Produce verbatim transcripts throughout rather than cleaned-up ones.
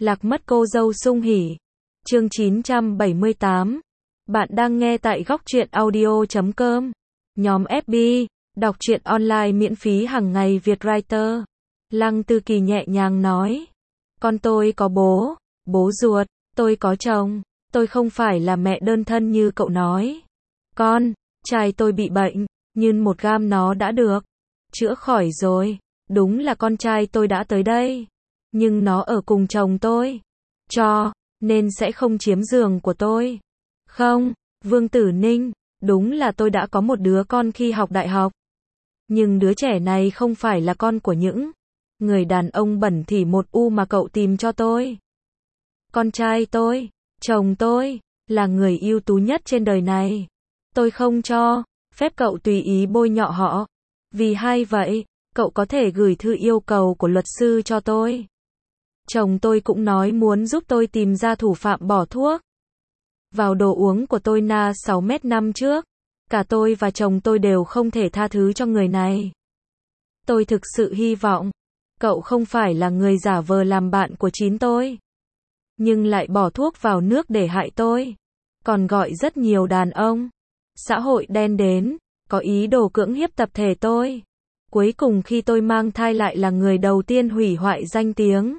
Lạc mất cô dâu sung hỉ. Chương chín trăm bảy mươi tám. Bạn đang nghe tại góc truyện audio chấm com. Nhóm ép bê, đọc truyện online miễn phí hàng ngày Việt Writer. Lăng Tư Kỳ nhẹ nhàng nói. Con tôi có bố, bố ruột, tôi có chồng, tôi không phải là mẹ đơn thân như cậu nói. Con, trai tôi bị bệnh, nhưng một gam nó đã được chữa khỏi rồi. Đúng là con trai tôi đã tới đây, nhưng nó ở cùng chồng tôi, cho nên sẽ không chiếm giường của tôi. Không, Vương Tử Ninh, đúng là tôi đã có một đứa con khi học đại học. Nhưng đứa trẻ này không phải là con của những người đàn ông bẩn thỉu một u mà cậu tìm cho tôi. Con trai tôi, chồng tôi, là người ưu tú nhất trên đời này. Tôi không cho phép cậu tùy ý bôi nhọ họ. Vì hay vậy, cậu có thể gửi thư yêu cầu của luật sư cho tôi. Chồng tôi cũng nói muốn giúp tôi tìm ra thủ phạm bỏ thuốc vào đồ uống của tôi na sáu mét năm trước. Cả tôi và chồng tôi đều không thể tha thứ cho người này. Tôi thực sự hy vọng cậu không phải là người giả vờ làm bạn của chín tôi, nhưng lại bỏ thuốc vào nước để hại tôi. Còn gọi rất nhiều đàn ông xã hội đen đến, có ý đồ cưỡng hiếp tập thể tôi. Cuối cùng khi tôi mang thai lại là người đầu tiên hủy hoại danh tiếng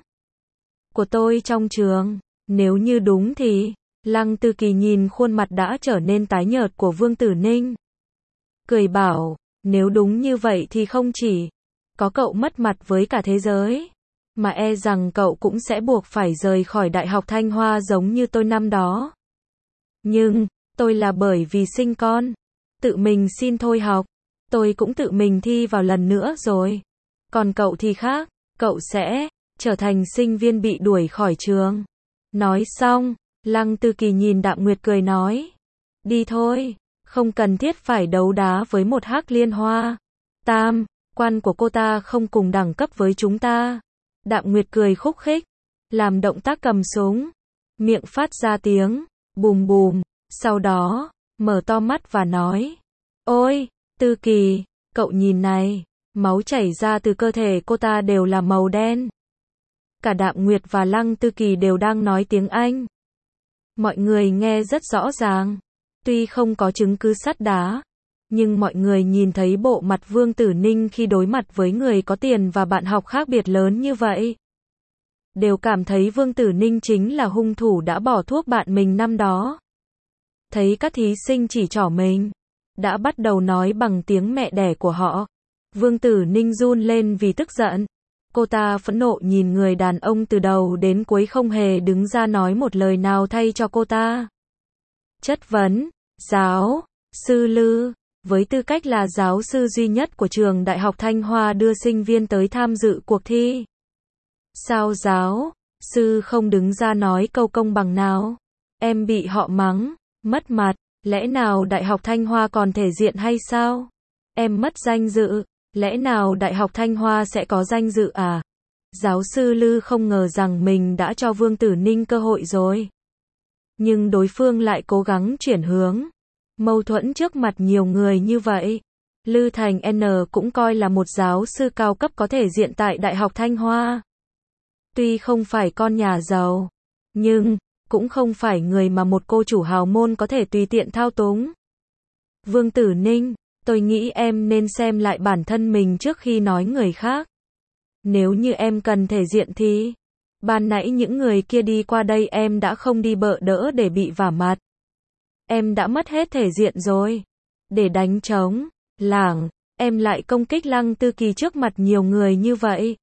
của tôi trong trường. Nếu như đúng thì, Lăng Tư Kỳ nhìn khuôn mặt đã trở nên tái nhợt của Vương Tử Ninh, cười bảo, nếu đúng như vậy thì không chỉ có cậu mất mặt với cả thế giới, mà e rằng cậu cũng sẽ buộc phải rời khỏi Đại học Thanh Hoa giống như tôi năm đó. Nhưng, tôi là bởi vì sinh con, tự mình xin thôi học, tôi cũng tự mình thi vào lần nữa rồi. Còn cậu thì khác, cậu sẽ trở thành sinh viên bị đuổi khỏi trường. Nói xong, Lăng Tư Kỳ nhìn Đạm Nguyệt cười nói, đi thôi, không cần thiết phải đấu đá với một hắc liên hoa. Tam quan của cô ta không cùng đẳng cấp với chúng ta. Đạm Nguyệt cười khúc khích, làm động tác cầm súng, miệng phát ra tiếng bùm bùm, sau đó mở to mắt và nói, ôi, Tư Kỳ, cậu nhìn này, máu chảy ra từ cơ thể cô ta đều là màu đen. Cả Đạm Nguyệt và Lăng Tư Kỳ đều đang nói tiếng Anh. Mọi người nghe rất rõ ràng, tuy không có chứng cứ sắt đá, nhưng mọi người nhìn thấy bộ mặt Vương Tử Ninh khi đối mặt với người có tiền và bạn học khác biệt lớn như vậy, đều cảm thấy Vương Tử Ninh chính là hung thủ đã bỏ thuốc bạn mình năm đó. Thấy các thí sinh chỉ trỏ mình, đã bắt đầu nói bằng tiếng mẹ đẻ của họ. Vương Tử Ninh run lên vì tức giận. Cô ta phẫn nộ nhìn người đàn ông từ đầu đến cuối không hề đứng ra nói một lời nào thay cho cô ta. Chất vấn, giáo sư Lư, với tư cách là giáo sư duy nhất của trường Đại học Thanh Hoa đưa sinh viên tới tham dự cuộc thi. Sao giáo sư không đứng ra nói câu công bằng nào? Em bị họ mắng, mất mặt, lẽ nào Đại học Thanh Hoa còn thể diện hay sao? Em mất danh dự, lẽ nào Đại học Thanh Hoa sẽ có danh dự à? Giáo sư Lư không ngờ rằng mình đã cho Vương Tử Ninh cơ hội rồi. Nhưng đối phương lại cố gắng chuyển hướng mâu thuẫn trước mặt nhiều người như vậy. Lư Thành N cũng coi là một giáo sư cao cấp có thể diện tại Đại học Thanh Hoa. Tuy không phải con nhà giàu, nhưng cũng không phải người mà một cô chủ hào môn có thể tùy tiện thao túng. Vương Tử Ninh, tôi nghĩ em nên xem lại bản thân mình trước khi nói người khác. Nếu như em cần thể diện thì, ban nãy những người kia đi qua đây em đã không đi bợ đỡ để bị vả mặt. Em đã mất hết thể diện rồi. Để đánh trống lảng, em lại công kích Lăng Tư Kỳ trước mặt nhiều người như vậy.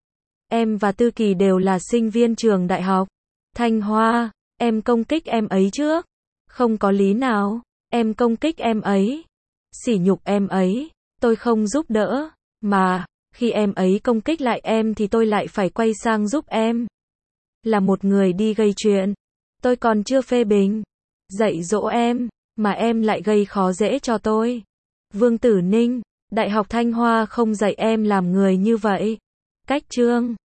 Em và Tư Kỳ đều là sinh viên trường Đại học Thanh Hoa, em công kích em ấy trước. Không có lý nào, em công kích em ấy, sỉ nhục em ấy, tôi không giúp đỡ, mà, khi em ấy công kích lại em thì tôi lại phải quay sang giúp em. Là một người đi gây chuyện, tôi còn chưa phê bình, dạy dỗ em, mà em lại gây khó dễ cho tôi. Vương Tử Ninh, Đại học Thanh Hoa không dạy em làm người như vậy. Cách chương